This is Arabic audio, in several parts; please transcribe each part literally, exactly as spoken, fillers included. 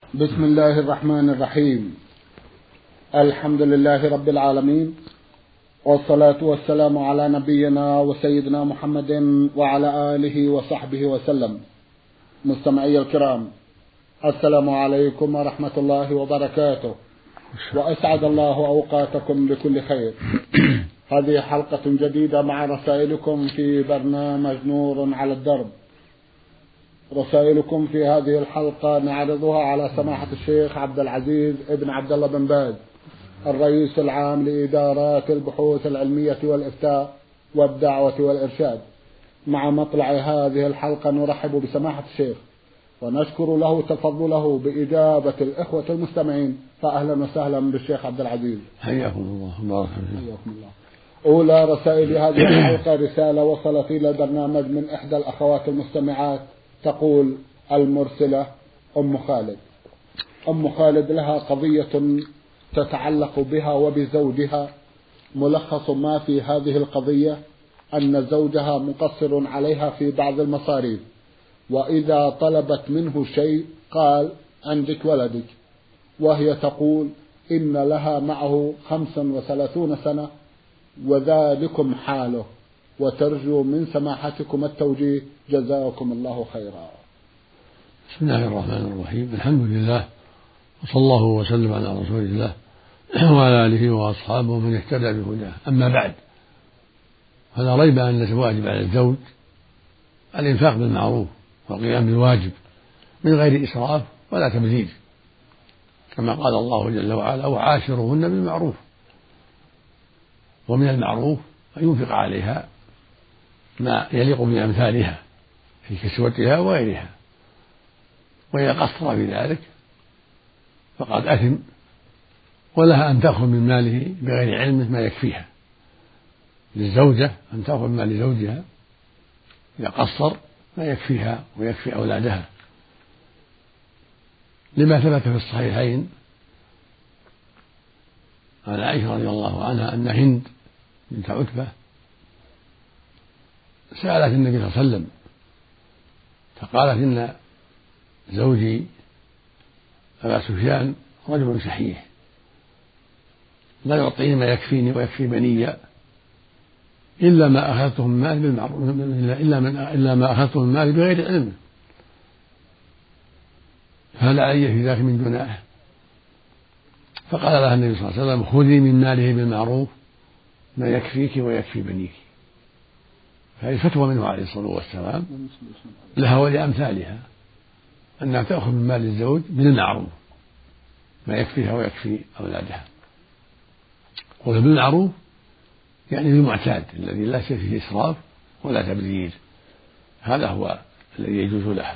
بسم الله الرحمن الرحيم. الحمد لله رب العالمين، والصلاة والسلام على نبينا وسيدنا محمد وعلى آله وصحبه وسلم. مستمعي الكرام، السلام عليكم ورحمة الله وبركاته، وأسعد الله أوقاتكم بكل خير. هذه حلقة جديدة مع رسائلكم في برنامج نور على الدرب. رسائلكم في هذه الحلقة نعرضها على سماحة الشيخ عبد العزيز ابن عبد الله بن باز، الرئيس العام لإدارات البحوث العلمية والإفتاء والدعوة والإرشاد. مع مطلع هذه الحلقة نرحب بسماحة الشيخ ونشكر له تفضله بإجابة الإخوة المستمعين، فأهلا وسهلا بالشيخ عبد العزيز. حياكم الله. بارك حياكم الله. أولى رسائل هذه الحلقة رسالة وصلت إلى البرنامج من إحدى الأخوات المستمعات، تقول المرسلة أم خالد. أم خالد لها قضية تتعلق بها وبزوجها. ملخص ما في هذه القضية أن زوجها مقصر عليها في بعض المصاريف، وإذا طلبت منه شيء قال عندك ولدك، وهي تقول إن لها معه خمسا وثلاثون سنة وذلكم حاله، وترجو من سماحتكم التوجيه، جزاكم الله خيرا. بسم الله الرحمن الرحيم. الحمد لله، وصلى الله وسلم على رسول الله وعلى آله وأصحابه من اهتدى بهداه. أما بعد، فلا ريب أن الواجب على الزوج الإنفاق بالمعروف والقيام بالواجب من غير إسراف ولا تبذير، كما قال الله جل وعلا: وعاشروهن بالمعروف. ومن المعروف أن ينفق عليها ما يليق بأمثالها في كسوتها وغيرها، وإذا قصر في ذلك فقد أثم، ولها أن تأخذ من ماله بغير علمه ما يكفيها. للزوجة أن تأخذ من مال زوجها إذا قصر ما يكفيها ويكفي أولادها، لما ثبت في الصحيحين عن عائشة رضي الله عنها أن هند بنت عتبة سألت النبي صلى الله عليه وسلم فقالت: إن زوجي أبا سفيان رجل شحيح لا يعطيني ما يكفيني ويكفي بني إلا ما أخذته من مالي بالمعروف إلا من إلا ما أخذته من مالي بغير علم، فهل علي في ذلك من جناح؟ فقال لها النبي صلى الله عليه وسلم: خذي من ماله بالمعروف ما يكفيك ويكفي بنيك. هذه فتوى منه عليه الصلاة والسلام لها ولأمثالها أنها تأخذ من مال الزوج بالمعروف ما يكفيها ويكفي أولادها. قول بالمعروف يعني بالمعتاد الذي لا شيء فيه إسراف ولا تبذير، هذا هو الذي يجوز لها.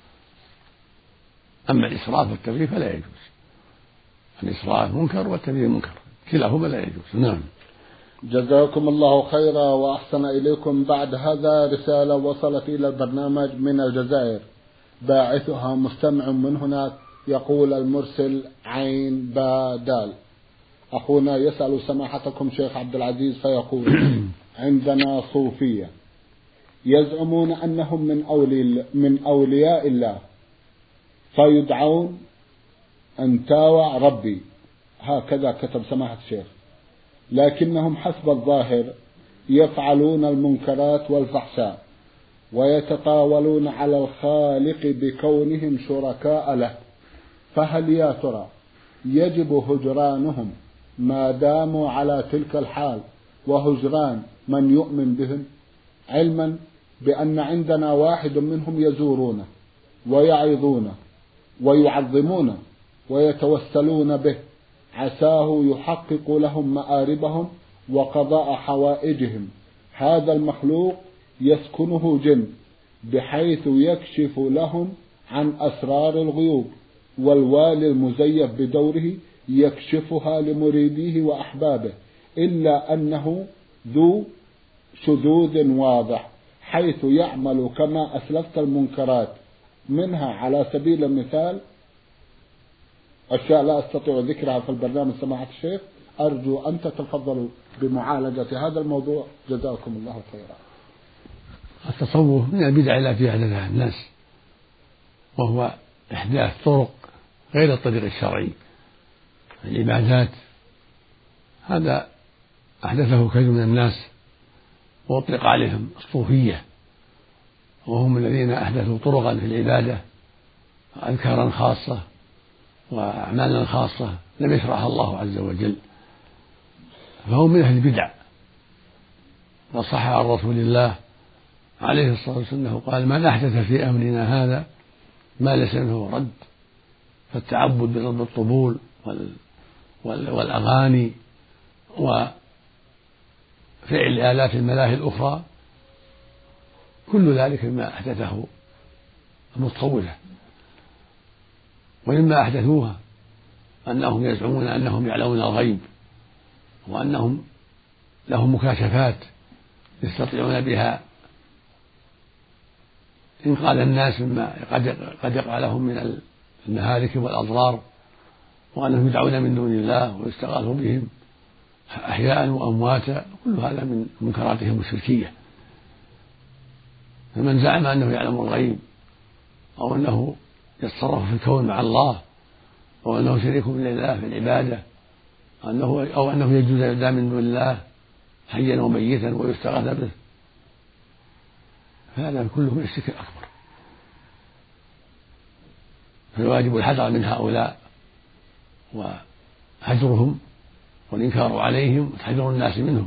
أما الإسراف والتبذير فلا يجوز. الإسراف منكر والتبذير منكر، كلاهما لا يجوز. نعم. جزاكم الله خيرا وأحسن إليكم. بعد هذا رسالة وصلت إلى البرنامج من الجزائر، باعثها مستمع من هناك، يقول المرسل عين با دال. أخونا يسأل سماحتكم شيخ عبد العزيز فيقول: عندنا صوفية يزعمون أنهم من أولي من أولياء الله، فيدعون أنتاوع ربي، هكذا كتب سماحة الشيخ، لكنهم حسب الظاهر يفعلون المنكرات والفحشاء ويتطاولون على الخالق بكونهم شركاء له، فهل يا ترى يجب هجرانهم ما داموا على تلك الحال وهجران من يؤمن بهم، علما بأن عندنا واحد منهم يزورونه ويعظونه ويعظمونه ويتوسلون به عساه يحقق لهم مآربهم وقضاء حوائجهم. هذا المخلوق يسكنه جن بحيث يكشف لهم عن أسرار الغيوب، والوالي المزيف بدوره يكشفها لمريديه وأحبابه، إلا أنه ذو شذوذ واضح، حيث يعمل كما أسلفت المنكرات، منها على سبيل المثال أشياء لا أستطيع ذكرها في البرنامج سماحة الشيخ. أرجو أن تتفضلوا بمعالجة هذا الموضوع، جزاكم الله خيرا. التصوف من البدع التي أحدثها الناس، وهو إحداث طرق غير الطريق الشرعي. العبادات هذا أحدثه كثير من الناس وأطلق عليهم الصوفية، وهم الذين أحدثوا طرقا في العبادة وأذكارا خاصة وأعمالا خاصة لم يشرعها الله عز وجل، فهم من أهل البدع. وصح عن رسول الله عليه الصلاة والسلام قال: من أحدث في أمرنا هذا ما ليس منه رد. فالتعبد برب الطبول والأغاني وفعل آلات الملاهي الأخرى كل ذلك مما أحدثه المتصوفة. ومما أحدثوها أنهم يزعمون أنهم يعلمون الغيب، وأنهم لهم مكاشفات يستطيعون بها إنقاذ الناس مما قد يقع لهم من المهالك والأضرار، وأنهم يدعون من دون الله ويستغاث بهم أحياء وأمواتا، كل هذا من منكراتهم الشركية. فمن زعم أنه يعلم الغيب أو أنه يتصرف في الكون مع الله أو أنه شريك لله في العبادة أنه أو أنه يجوز يدعى من دون الله حيا وميتا ويستغاث به، فهذا كله من الشرك الأكبر. فالواجب الحذر من هؤلاء وهجرهم والإنكار عليهم وتحذير الناس منهم،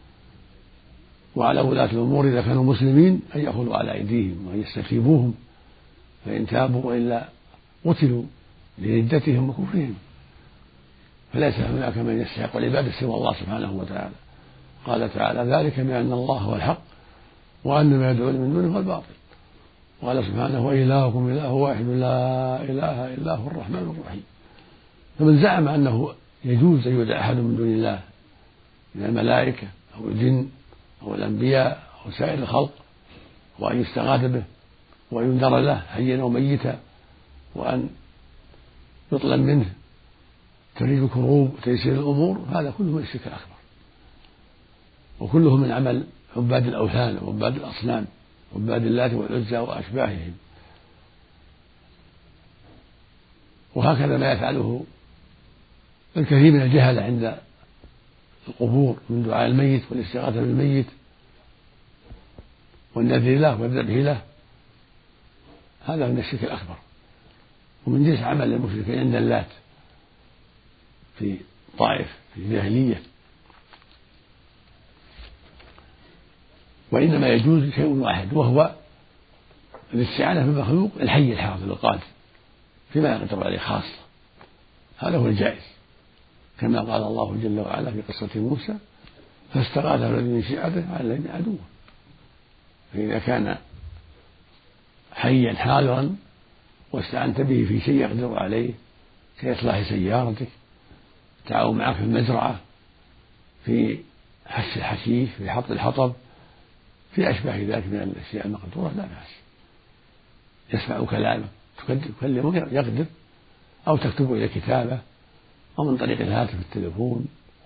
وعلى ولاة الأمور إذا كانوا مسلمين أن يأخذوا على أيديهم وأن يستتيبوهم، فإن تابوا وإلا قتلوا لردتهم وكفرهم. فليس هناك من يستحق العبادة سوى الله سبحانه وتعالى. قال تعالى: ذلك بأن الله هو الحق وأن ما يدعون من دونه هو الباطل. قال سبحانه: وإلهكم إله واحد لا إله إلا هو الرحمن الرحيم. فمن زعم أنه يجوز أن يدعى أحد من دون الله من الملائكة أو الجن أو الأنبياء أو سائر الخلق وأن يستغاث به وأن ينذر له حيا وميتا وأن يطلب منه تفريج الكروب وتيسير الأمور، هذا كله من الشرك الأكبر، وكله من عمل عباد الأوثان وعباد الأصنام وعباد اللات والعزى وأشباههم. وهكذا ما يفعله الكثير من الجهلة عند القبور من دعاء الميت والاستغاثة بالميت والنذر له والذبح له، هذا من الشرك الأكبر ومن جنس عمل المشركين عند اللات في طائف في الجاهلية. وإنما يجوز شيء واحد وهو الاستعانة بالمخلوق الحي الحاضر القادر فيما يقدر عليه خاصة، هذا هو الجائز، كما قال الله جل وعلا في قصة موسى: فاستغاث الذي من شيعته على الذي عدوه. فإذا كان حيا حاضرا واستعنت به في شيء يقدر عليه كإصلاح سيارتك، تعاون معك في المزرعة، في حش الحشيش، في حط الحطب، في أشباه ذلك من الأشياء المقدورة، لا بأس. يسمع كلامك تكلمه يقدر، أو تكتبه إلى كتابة، أو من طريق الهاتف التليفون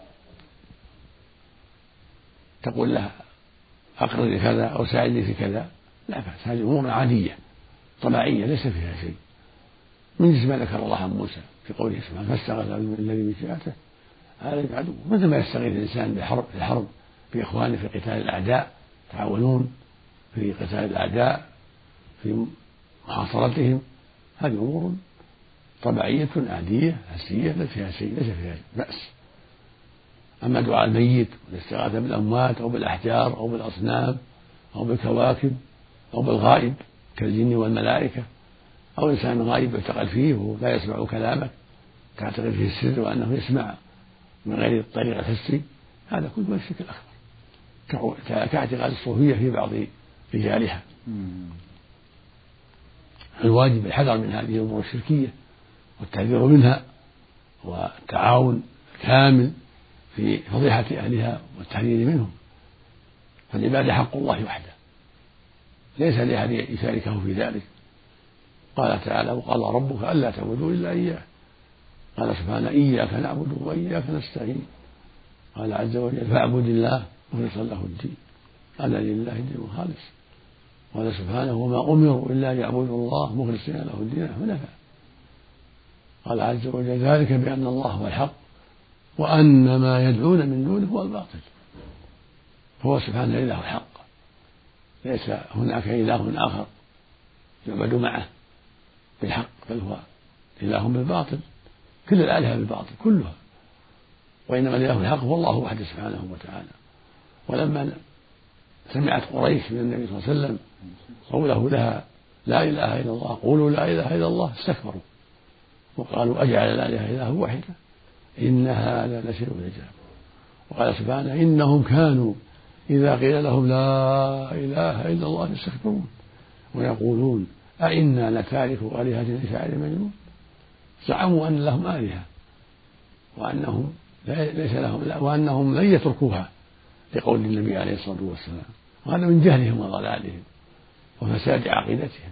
تقول له أقرأ لي كذا أو ساعدني في كذا، لا بأس. هذه أمور عادية طبيعية ليس فيها شيء، من جنس ما ذكر الله عن موسى في قوله سبحانه: فاستغاث الذي من شيعته على الذي عدوه. مثل ما يستغيث الإنسان بحرب في الحرب بإخوانه في قتال الأعداء، تعاونون في قتال الأعداء في محاصرتهم، هذه أمور طبيعية عادية هسية ليس فيها شيء، ليس فيها بأس. أما دعاء الميت والاستغاثة بالأموات أو بالأحجار أو بالأصنام أو بالكواكب أو بالغائب كالجن والملائكة، أو إنسان غائب يعتقد فيه ولا يسمع كلامك تعتقد فيه السر وأنه يسمع من غير الطريق الحسي، هذا كله من الشرك الأكبر كاعتقاد الصوفية في بعض رجالها. الواجب الحذر من هذه الأمور الشركية والتحذير منها والتعاون كامل في فضيحة أهلها والتحذير منهم. فالعبادة حق الله وحده ليس لأحد يشاركه في ذلك. قال تعالى: وقضى ربك ألا تعبدوا إلا إياه. قال سبحانه: إياك نعبد وإياك نستعين. قال عز وجل: فاعبد الله مخلصا له الدين ألا لله الدين الخالص. قال سبحانه: وما أمروا إلا ليعبدوا الله مخلصين له الدين حنفاء. قال عز وجل ذلك بأن الله هو الحق وأن ما يدعون من دونه هو الباطل. هو سبحانه إله الحق، ليس هناك إله آخر يعبد معه بالحق، بل هو إله بالباطل. كل الآلهة بالباطل كلها، وإنما الإله الحق هو الله وحده سبحانه وتعالى. ولما سمعت قريش من النبي صلى الله عليه وسلم قوله لها لا إله إلا الله، قولوا لا إله إلا الله، استكبروا وقالوا أجعل الآلهة إله واحدة إن هذا لشيء عجاب. وقال سبحانه إنهم كانوا إذا قيل لهم لا إله إلا الله يستكبرون ويقولون أئنا لتاركوا آلهتنا لشاعر مجنون. زعموا أن لهم آلهة وأنهم ليس لهم وأنهم لن يتركوها لقول النبي عليه الصلاة والسلام، وهذا من جهلهم وضلالهم وفساد عقيدتهم.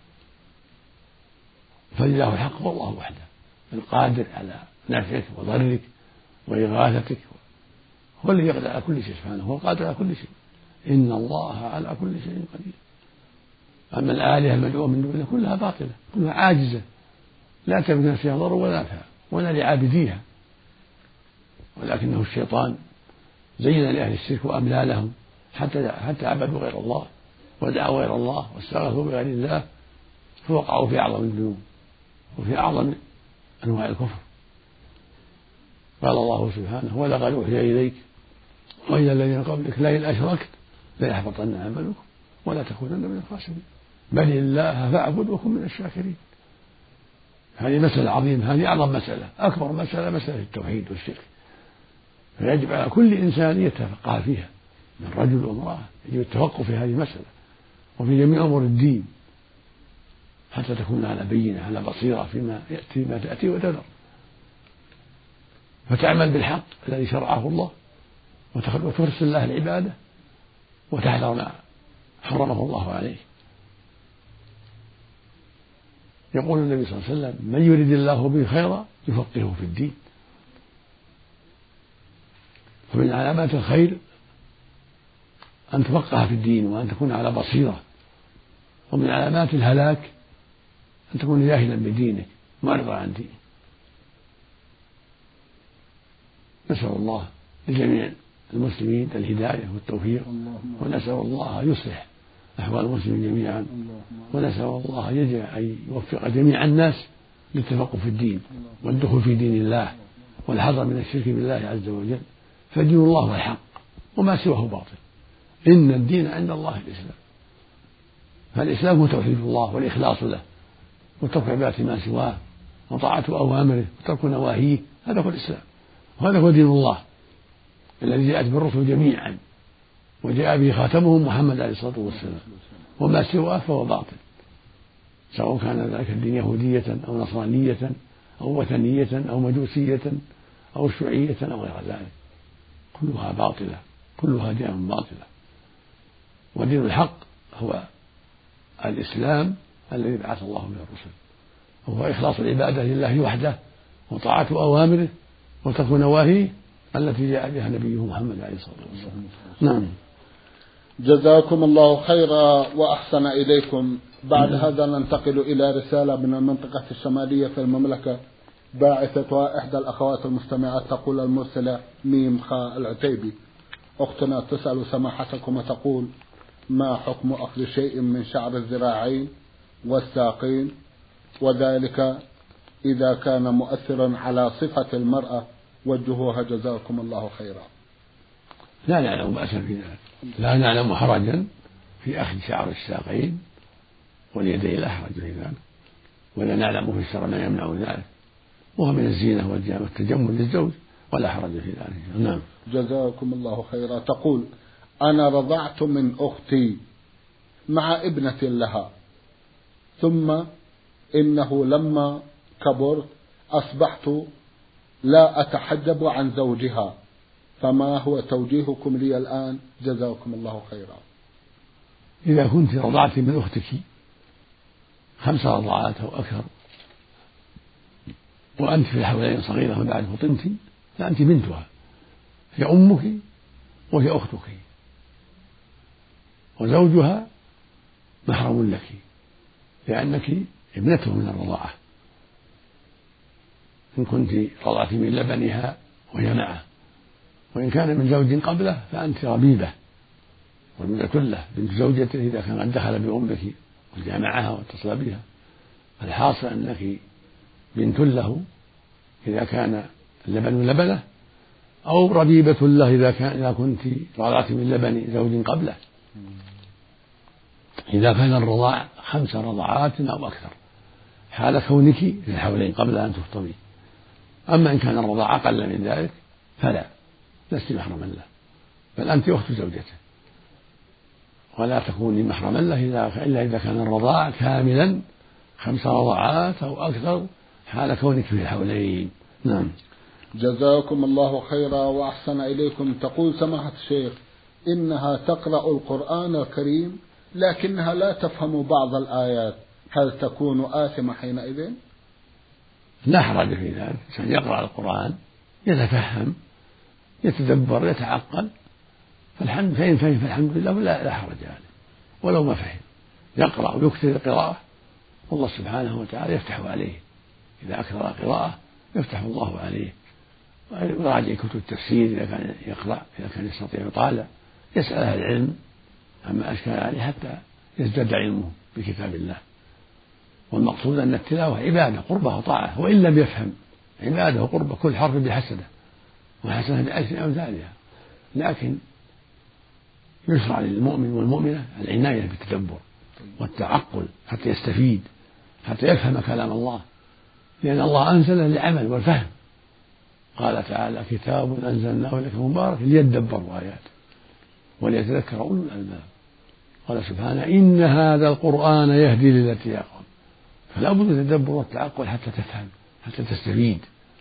فلله الحق والله وحده القادر على نفعك وضرك وإغاثتك، هو الذي يقدر على كل شيء سبحانه، هو القادر على كل شيء. إن الله على كل شيء قدير. أما الآلهة المدعوة من دونه كلها باطلة، كلها عاجزة، لا تملك نفسها ضر ولا نفع ولا لعابديها، ولكنه الشيطان زين لأهل الشرك وأملى لهم حتى حتى عبدوا غير الله ودعوا غير الله واستغاثوا بغير الله، فوقعوا في أعظم الذنوب وفي أعظم أنواع الكفر. قال الله سبحانه ولقد أوحي إليك وإلى الذين قبلك لئن أشركت ليحبطن عملك ولا تكونن من الخاسرين بل الله فاعبد وكن من الشاكرين. هذه مسألة عظيمة، هذه أعظم مسألة، أكبر مسألة مسألة التوحيد والشرك، فيجب على كل إنسان يتفقه فيها من رجل وامرأة، يجب التفقه في هذه المسألة وفي جميع أمور الدين حتى تكون على بينة على بصيرة فيما يأتي ما تأتي وتذر، فتعمل بالحق الذي شرعه الله وترسل الله العبادة وتحذر ما حرمه الله عليه. يقول النبي صلى الله عليه وسلم من يريد الله به خيرا يفقهه في الدين. فمن علامات الخير أن تفقه في الدين وأن تكون على بصيرة، ومن علامات الهلاك أن تكون جاهلا بدينك معرضا عن دينك. نسأل الله لجميع المسلمين الهداية والتوفيق، ونسأل الله يصلح أحوال المسلمين جميعا، ونسأل الله أن يوفق جميع الناس للتفقه في الدين والدخول في دين الله والحذر من الشرك بالله عز وجل، فدين الله هو الحق وما سواه باطل. إن الدين عند الله الإسلام، فالإسلام هو توحيد الله والإخلاص له وترك عبادة ما سواه وطاعة أوامره وترك نواهيه، هذا هو الإسلام وهذا هو دين الله الذي جاءت بالرسل جميعا وجاء به خاتمهم محمد عليه الصلاة والسلام، وما سواه فهو باطل، سواء كان ذلك الدين يهودية أو نصرانية أو وثنية أو مجوسية أو شيوعية أو غير ذلك، كلها باطلة، كلها دين باطلة. ودين الحق هو الإسلام الذي بعث الله به الرسل، وهو إخلاص العبادة لله وحده وطاعة أوامره وترك نواهيه التي جاء بها نبيه محمد عليه الصلاة والسلام. نعم. جزاكم الله خيرا وأحسن إليكم. بعد هذا ننتقل إلى رسالة من المنطقة الشمالية في المملكة، باعثتها إحدى الأخوات المستمعات، تقول المرسلة ميم خاء العتيبي: أختنا تسأل سماحتكم وتقول ما حكم أخذ شيء من شعر الذراعين والساقين، وذلك إذا كان مؤثرا على صفة المرأة، وجهوها جزاكم الله خيرا. لا نعلم بأسا في ذلك، لا نعلم حرجا في أخذ شعر الساقين واليدين، لا حرج في ذلك، ولا نعلم في الشرع ما يمنع ذلك، وهو من الزينة والتجمل للزوج ولا حرج في ذلك. نعم. جزاكم الله خيرا. تقول أنا رضعت من أختي مع ابنة لها، ثم إنه لما كبرت أصبحت لا أتحجب عن زوجها، فما هو توجيهكم لي الآن؟ جزاكم الله خيرا. إذا كنت رضعت من أختك خمس رضعات أو أكثر وأنت في الحولين صغيرة وبعد فطنت، فأنت بنتها، هي أمك وهي أختك، وزوجها محرم لك لأنك ابنته من الرضاعة، إن كنت رضعت من لبنها وهي معه، وإن كان من زوج قبله فأنت ربيبة، ربيبة له بنت زوجته إذا كان قد دخل بأمك وجامعها واتصل بها. الحاصل أنك بنت له إذا كان اللبن لبنه، أو ربيبة له إذا كان إذا كنت رضعت من لبن زوج قبله، إذا كان الرضاع خمس رضعات أو أكثر حال كونك في الحولين قبل أن تفطمي. أما إن كان الرضاع أقل من ذلك فلا، لست محرما له، بل أنت أخت زوجته، ولا تكوني محرما له إلا إذا كان الرضاع كاملا خمس رضعات أو أكثر حال كونك في الحولين. نعم. جزاكم الله خيرا وأحسن إليكم. تقول سماحة الشيخ إنها تقرأ القرآن الكريم لكنها لا تفهم بعض الآيات، هل تكون آثمة حينئذ؟ لا حرج في ذلك، الإنسان يقرأ القرآن يتفهم يتدبر يتعقل، فالحمد فإن فهم فالحمد لله، ولا لا حرج عليه ولو ما فهم، يقرأ ويكثر القراءة والله سبحانه وتعالى يفتح عليه. إذا أكثر القراءة يفتح الله عليه، ويراجع كتب التفسير إذا كان يقرأ، إذا كان يستطيع يطالع، يسأل أهل العلم عما أشكل عليه حتى يزداد علمه بكتاب الله. والمقصود أن التلاوة عبادة قربة وطاعة، وإن لم يفهم عبادة وقربة، كل حرف بحسنة وحسنة بعشر أمثالها، لكن يشرع للمؤمن والمؤمنة العناية بالتدبر والتعقل حتى يستفيد، حتى يفهم كلام الله، لأن الله أنزله للعمل والفهم. قال تعالى كتاب أنزلناه إليك مبارك ليدبروا آياته وليتذكر أولو الألباب. قال سبحانه إن هذا القرآن يهدي للتي هي أقوم، فلا بد من التدبر والتعقل حتى تفهم حتى تستفيد.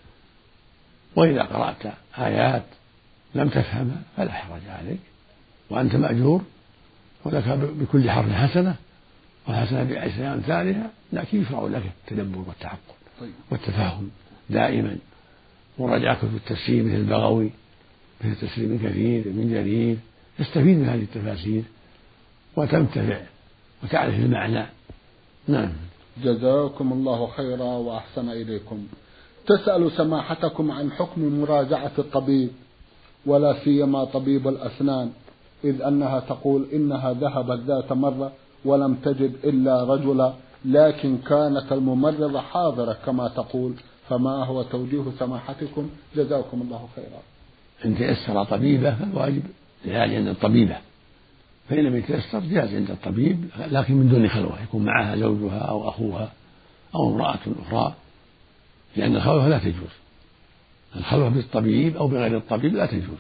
وإذا قرأت آيات لم تفهمها فلا حرج عليك، وأنت مأجور ولك بكل حرف حسنة والحسنة بعشر أمثالها، لكن يشرع لك التدبر والتعقل والتفهم دائما، وراجع كتب التفسير مثل البغوي مثل تفسير ابن كثير من جرير، تستفيد من هذه التفاسير وتنتفع وتعرف المعنى. نعم. جزاكم الله خيرا وأحسن إليكم. تسأل سماحتكم عن حكم مراجعة الطبيب ولا سيما طبيب الأسنان، إذ أنها تقول إنها ذهبت ذات مرة ولم تجد إلا رجلا، لكن كانت الممرضة حاضرة كما تقول، فما هو توجيه سماحتكم؟ جزاكم الله خيرا. إن تيسر طبيبة فالواجب العلاج عند الطبيبة، فإن لم يتيسر جاز عند الطبيب لكن من دون خلوة، يكون معها زوجها أو أخوها أو امرأة أخرى، لأن الخلوة لا تجوز. الخلوة بالطبيب أو بغير الطبيب لا تجوز.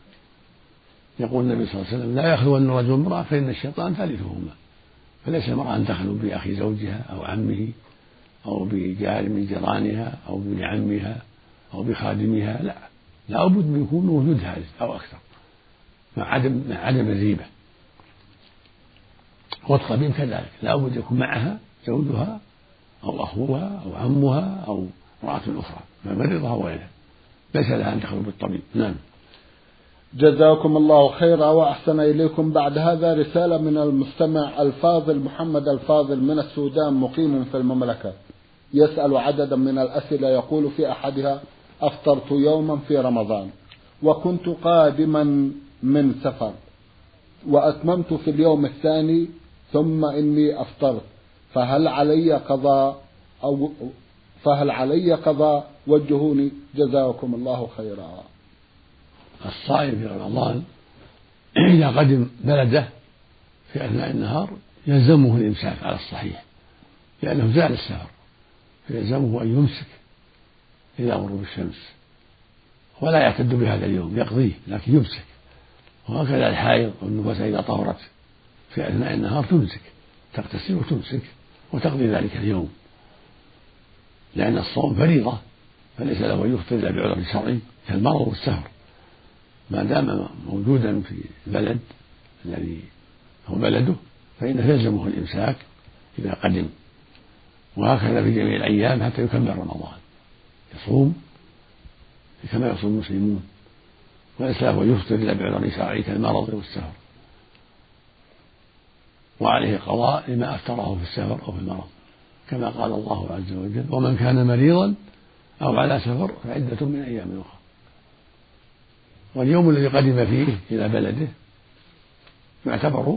يقول النبي صلى الله عليه وسلم لا يخلون رجل امرأة فإن الشيطان ثالثهما، فليس المرأة أن تخلو بأخي زوجها أو عمه أو بجار من جيرانها أو بابن عمها أو بخادمها، لا، لا بد من يكون وجود ثالث أو أكثر مع عدم مع عدم الريبة. والطبيب كذلك لا بد يكون معها زوجها أو أخوها أو عمها أو امرأة أخرى ممرضة أو غيرها، ليس لها أن تخلو بالطبيب. نعم. جزاكم الله خيرا وأحسن إليكم. بعد هذا رسالة من المستمع الفاضل محمد الفاضل من السودان مقيم في المملكة، يسأل عددا من الأسئلة. يقول في أحدها: أفطرت يوما في رمضان وكنت قادما من سفر وأتممت في اليوم الثاني ثم إني أفطرت، فهل علي قضاء أو فهل علي قضاء؟ وجهوني جزاكم الله خيرا. الصائم في رمضان إذا قدم بلده في أثناء النهار يلزمه الإمساك على الصحيح، لأنه زال السفر، فيلزمه أن يمسك إلى غروب الشمس ولا يعتد بهذا اليوم، يقضيه لكن يمسك. وهكذا الحائض والنفاس إذا طهرت في أثناء النهار تمسك، تغتسل وتمسك وتقضي ذلك اليوم، لأن الصوم فريضة فليس له أن يفطر إلا بعذر شرعي كالمرض والسفر، ما دام موجودا في البلد الذي هو بلده فإنه يلزمه الإمساك إذا قدم. وهكذا في جميع الأيام حتى يكمل رمضان يصوم كما يصوم المسلمون، وليس له يفطر إلا بعذر شرعي كالمرض والسفر، وعليه قضاء لما أفطره في السفر أو في المرض، كما قال الله عز وجل: ومن كان مريضا أو على سفر فعدة من أيام أخرى. واليوم الذي قدم فيه إلى بلده يعتبر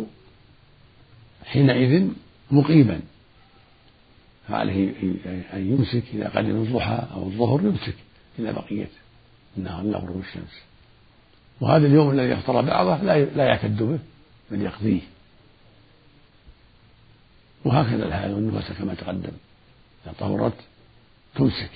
حينئذ مقيما، فعليه أن يمسك إذا قدم الضحى أو الظهر، يمسك إلى بقية النهار إلى غروب الشمس. وهذا اليوم الذي افطر بعضه لا يعتد به بل يقضيه. وهكذا الحائض والنفاس كما تقدم، إذا طهرت تمسك.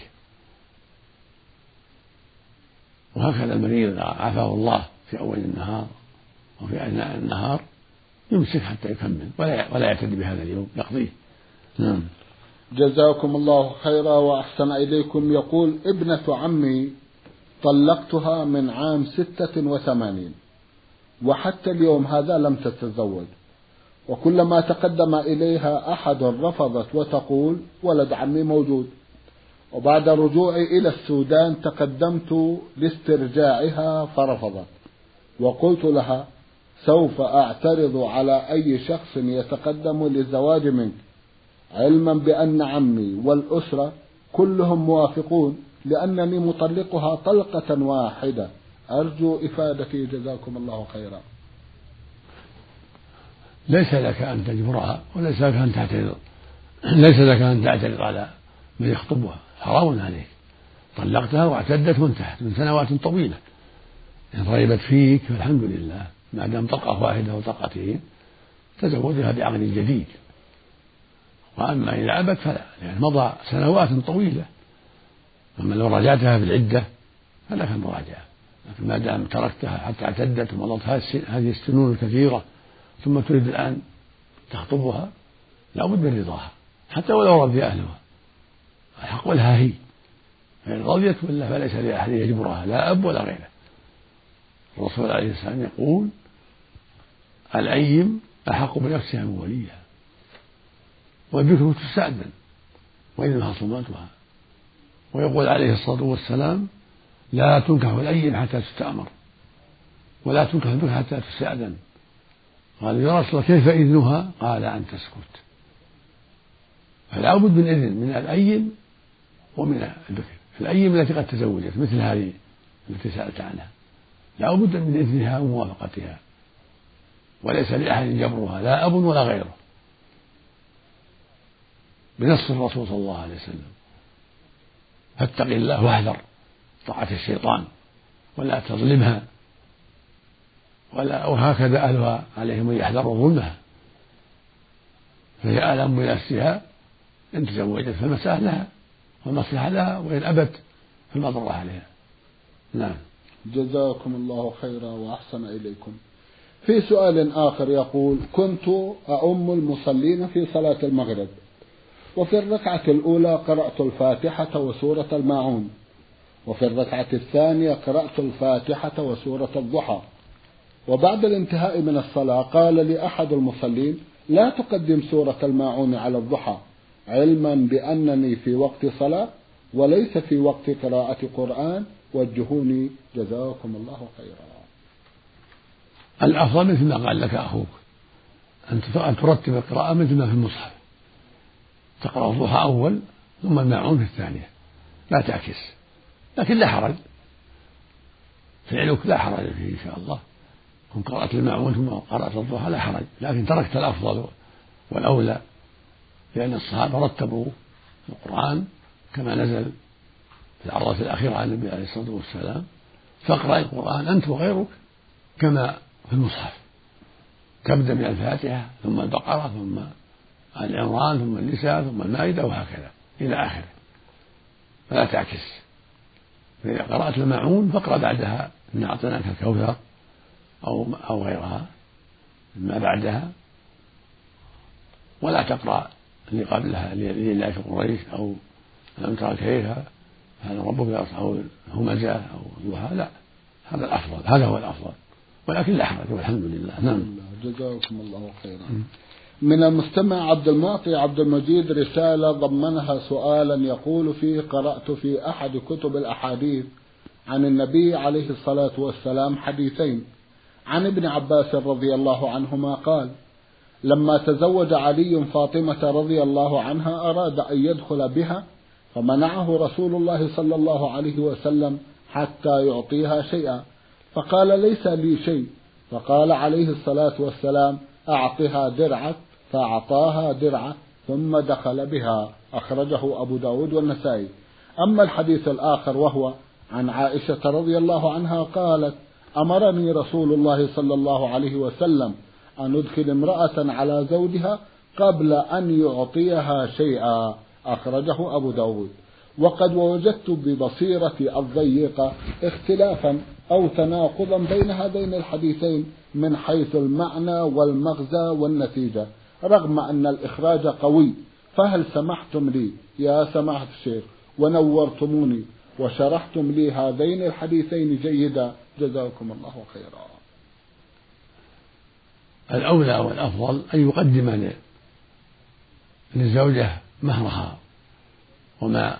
وهكذا المريض إذا عافاه الله في أول النهار أو في أثناء النهار يمسك حتى يكمل ولا ولا يعتد بهذا اليوم، يقضيه. نعم. جزاكم الله خيرا وأحسن إليكم. يقول: ابنة عمي طلقتها من عام ستة وثمانين وحتى اليوم هذا لم تتزوج، وكلما تقدم إليها أحد رفضت وتقول ولد عمي موجود. وبعد رجوعي إلى السودان تقدمت لاسترجاعها فرفضت، وقلت لها سوف أعترض على أي شخص يتقدم للزواج منك، علما بأن عمي والأسرة كلهم موافقون لأنني مطلقها طلقة واحدة. أرجو إفادتي جزاكم الله خيرا. ليس لك أن تجبرها وليس لك أن تعترض، ليس لك أن تعترض على من يخطبها، حرام عليك. طلقتها واعتدت وانتهت من سنوات طويلة، إن رغبت فيك فالحمد لله، ما دام طلقة واحدة وطلقتين تزوجها بعقد جديد. وأما إذا أبت فلا، لأن مضى سنوات طويلة. أما لو راجعتها في العدة فلك المراجعة، لكن ما دام تركتها حتى اعتدت ومضت هذه السنون الكثيرة ثم تريد الآن تخطبها لا بد من رضاها حتى ولو رضي أهلها، الحق لها هي، فإن رضيت ولا فليس لأحد يجبرها لا أب ولا غيره. الرسول عليه السلام يقول: الأيم أحق بنفسها من وليها، والبكر تستأذن وإنها صماتها. ويقول عليه الصلاة والسلام: لا تنكح الأيم حتى تستأمر، ولا تنكح البكر حتى تستأذن. قال: يا رسول الله كيف إذنها؟ قال: أن تسكت. فلا بد من إذن من الأيم ومن البكر. الأيم التي قد تزوجت مثل هذه التي سألت عنها لا بد من إذنها وموافقتها، وليس لأحد جبرها لا أب ولا غيره، بنص الرسول صلى الله عليه وسلم: فاتق الله واحذر طاعة الشيطان ولا تظلمها، ولا وهكذا أهلها عليهم أن يحذروا ظلمها، فهي أعلم بنفسها. إن تزوجت فالمسألة لها والمصلحة لها، وإن أبت فالمضرة عليها. نعم. جزاكم الله خيرا وأحسن إليكم. في سؤال آخر يقول: كنت أؤم المصلين في صلاة المغرب، وفي الركعة الأولى قرأت الفاتحة وسورة الماعون، وفي الركعة الثانية قرأت الفاتحة وسورة الضحى، وبعد الانتهاء من الصلاة قال لي أحد المصلين: لا تقدم سورة الماعون على الضحى، علما بأنني في وقت صلاة وليس في وقت قراءة قرآن، وجهوني جزاكم الله خيرا. الأفضل مثل ما قال لك أخوك أن ترتب القراءة مثل ما في المصحف، تقرأ الضحى أول ثم الماعون في الثانية، لا تعكس. لكن لا حرج، فعلك لا حرج فيه إن شاء الله، كن قرأت الماعون ثم قرأت الضحى لا حرج، لكن تركت الأفضل والأولى، لأن الصحابة رتبوا القرآن كما نزل في العرضة الأخيرة عن النبي عليه الصلاة والسلام: فاقرأ القرآن أنت وغيرك كما في المصحف، تبدأ من الفاتحة ثم البقرة ثم آل عمران ثم النساء ثم المائدة وهكذا إلى آخره، فلا تعكس. فإذا قرأت الماعون فاقرأ بعدها إن أعطيناك الكوثر أو أو غيرها ما بعدها، ولا تقرأ اللي قبلها لله في قريش أو ألم ترى كيف هذا ربك أو همزة أو ضحى، لا، هذا الأفضل، هذا هو الأفضل، ولكن لا حرج والحمد لله. نعم. جزاكم الله خيرا. من المستمع عبد المعطي عبد المجيد رسالة ضمنها سؤالا يقول فيه: قرأت في أحد كتب الأحاديث عن النبي عليه الصلاة والسلام حديثين عن ابن عباس رضي الله عنهما قال: لما تزوج علي فاطمة رضي الله عنها أراد أن يدخل بها فمنعه رسول الله صلى الله عليه وسلم حتى يعطيها شيئا، فقال ليس لي شيء، فقال عليه الصلاة والسلام أعطها درعك، فأعطاها درعه ثم دخل بها. أخرجه أبو داود والنسائي. أما الحديث الآخر وهو عن عائشة رضي الله عنها قالت: أمرني رسول الله صلى الله عليه وسلم أن أدخل امرأة على زوجها قبل أن يعطيها شيئا. أخرجه أبو داود. وقد وجدت ببصيرتي الضيقة اختلافا أو تناقضا بين هذين الحديثين من حيث المعنى والمغزى والنتيجة، رغم أن الإخراج قوي، فهل سمحتم لي يا سماحة الشيخ ونورتموني وشرحتم لي هذين الحديثين جيدا، جزاكم الله خيرا. الأولى والأفضل أن يقدم للزوجة مهرها وما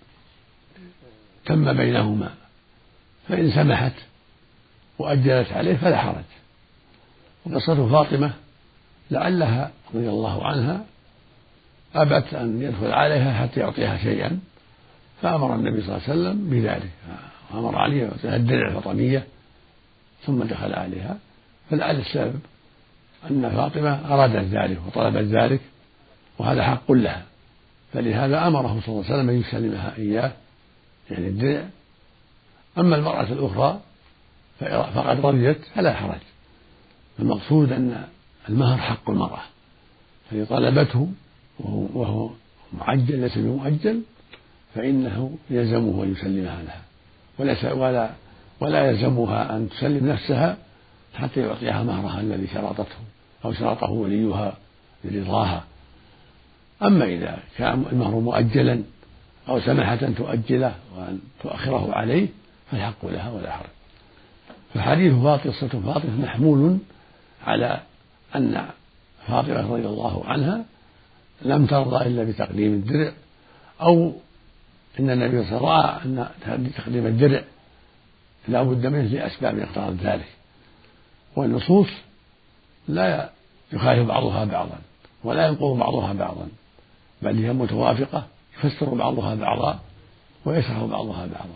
تم بينهما، فإن سمحت وأجلت عليه فلا حرج. وقصة فاطمة لعلها رضي الله عنها أبت أن يدخل عليها حتى يعطيها شيئا، فأمر النبي صلى الله عليه وسلم بذلك، أمر عليه يعطيها الدرع الفطمية ثم دخل عليها، فلعل السبب أن فاطمة أرادت ذلك وطلبت ذلك، وهذا حق لها، فلهذا أمره صلى الله عليه وسلم أن يسلمها إياه، يعني الدرع. أما المرأة الأخرى فقد رضيت فلا حرج. المقصود أن المهر حق المرأة، فإن طلبته وهو معجل ليس بمؤجل فإنه يلزمه أن يسلمها لها، وليس ولا ولا يلزمها أن تسلم نفسها حتى يعطيها مهرها الذي شرطته أو شرطه وليها برضاها. أما إذا كان المهر مؤجلا أو سمحت أن تؤجله وأن تؤخره عليه فالحق لها ولا حرج. فحديث فاطمة قصة فاطمة محمول على أن فاطمة رضي الله عنها لم ترضى إلا بتقديم الدرع، أو إن النبي صلى الله عليه وسلم رأى أن تقديم الدرع لا بد منه لأسباب اقتضت ذلك. والنصوص لا يخالف بعضها بعضا ولا ينقض بعضها بعضا، بل هي متوافقة، يفسر بعضها بعضا ويشرح بعضها بعضا.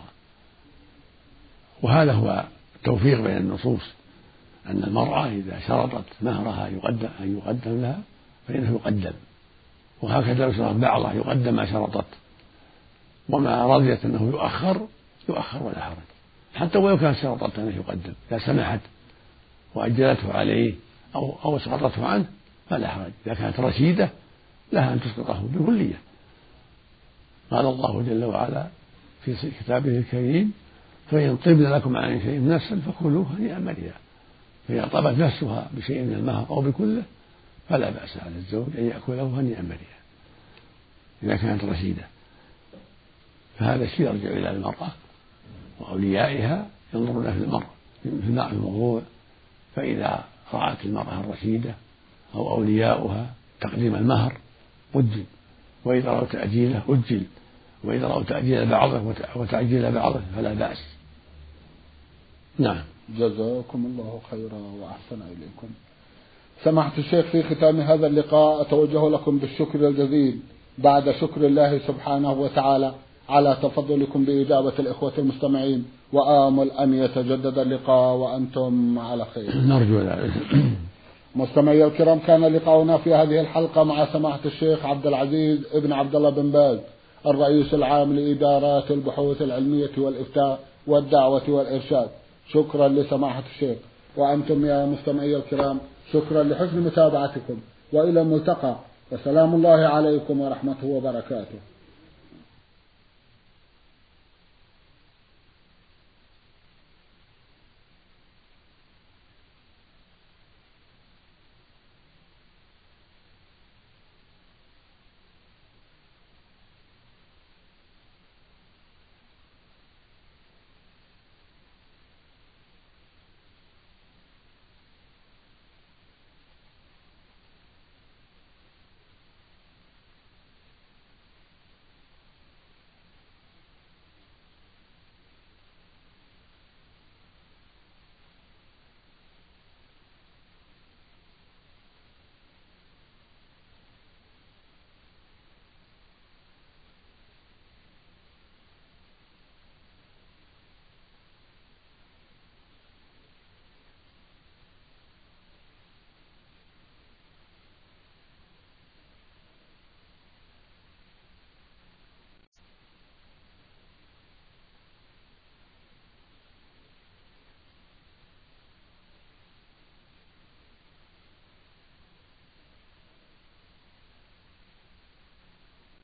وهذا هو التوفيق بين النصوص، أن المرأة إذا شرطت مهرها يقدم أن يقدم لها فإنه يقدم، وهكذا لو شرطت بعضها يقدم ما شرطت، وما رضيت أنه يؤخر يؤخر ولا حرج، حتى ولو كانت شرطت أنه يقدم، إذا سمحت وأجلته عليه أو أو سقطته عنه فلا حرج. إذا كانت رشيدة لها أن تسقطه بكلية. قال الله جل وعلا في كتابه الكريم: فإن طبن لكم عن شيء نفسا فكلوه هنيئا مريئا. فإذا طبت نفسها بشيء من المهر أو بكله فلا بأس على الزوج أن يأكله هنيئا مريئا إذا كانت رشيدة. فهذا الشيء يرجع إلى المرأة وأوليائها، ينظرون في المرأة في الموضوع، فإذا رأت المرأة الرشيدة أو أولياؤها تقديم المهر أجل، وإذا رأوا تأجيله أجل، وإذا رأوا تأجيل بعضه وتعجيل بعضه فلا بأس. نعم. جزاكم الله خيرا وأحسن إليكم. سماحة الشيخ، في ختام هذا اللقاء أتوجه لكم بالشكر الجزيل بعد شكر الله سبحانه وتعالى على تفضلكم بإجابة الإخوة المستمعين، وآمل أن يتجدد اللقاء وأنتم على خير. نرجو ذلك. مستمعي الكرام، كان لقاؤنا في هذه الحلقة مع سماحة الشيخ عبد العزيز ابن عبد الله بن باز، الرئيس العام لإدارات البحوث العلمية والإفتاء والدعوة والإرشاد. شكرا لسماحة الشيخ، وأنتم يا مستمعي الكرام شكرا لحسن متابعتكم، وإلى الملتقى، وسلام الله عليكم ورحمته وبركاته.